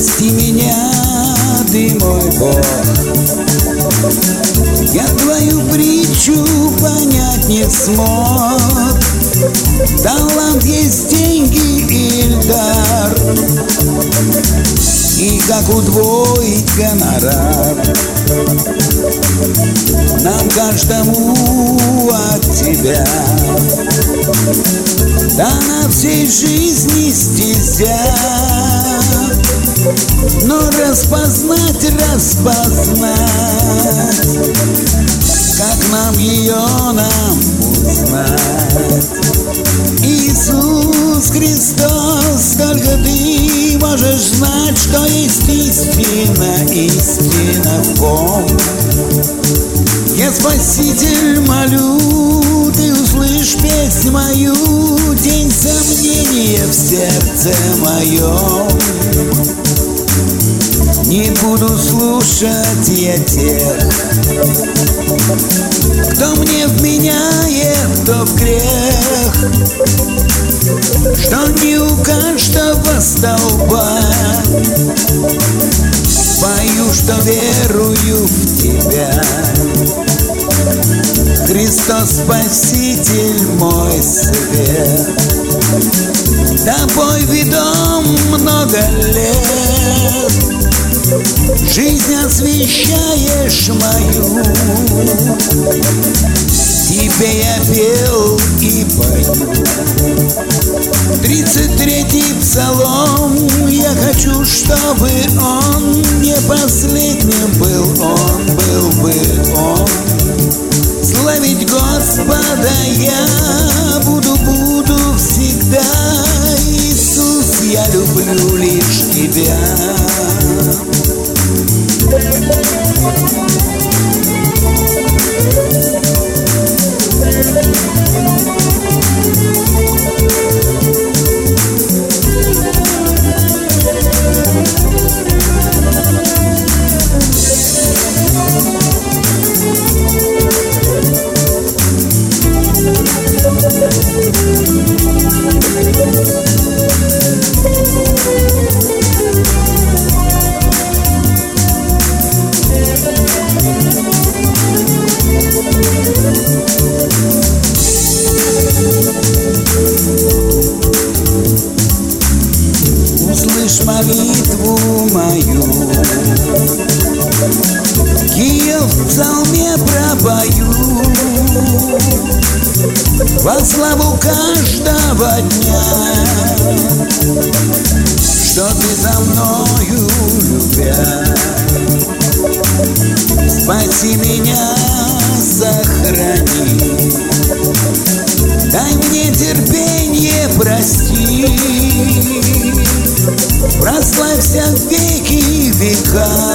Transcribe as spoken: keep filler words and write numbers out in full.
Прости меня, ты мой Бог. Я твою притчу понять не смог. Талант есть деньги и дар, и как удвоить гонорар нам каждому от тебя. Да на всей жизни стезя, но распознать, распознать, как нам ее нам узнать. Иисус Христос, только ты можешь знать, что есть истина, истина в ком. Я, Спаситель, молю, ты услышь песнь мою, день сомнения в сердце моем. Не буду слушать я тех, кто мне вменяет, кто в грех, что не у каждого столба. Пою, что верую в тебя. Христос Спаситель мой свет, тобой ведом много лет, жизнь освещаешь мою. Тебе я пел и пою. Тридцать третий псалом, я хочу, чтобы он не последним был, он был бы он. Славить Господа я буду, буду всегда. Иисус, я люблю лишь тебя. Услышь молитву мою, ее в псалме пропою, во славу каждого дня, что ты за мною любя. Спаси меня, сохрани, дай мне терпение, прости, прославься в веки века.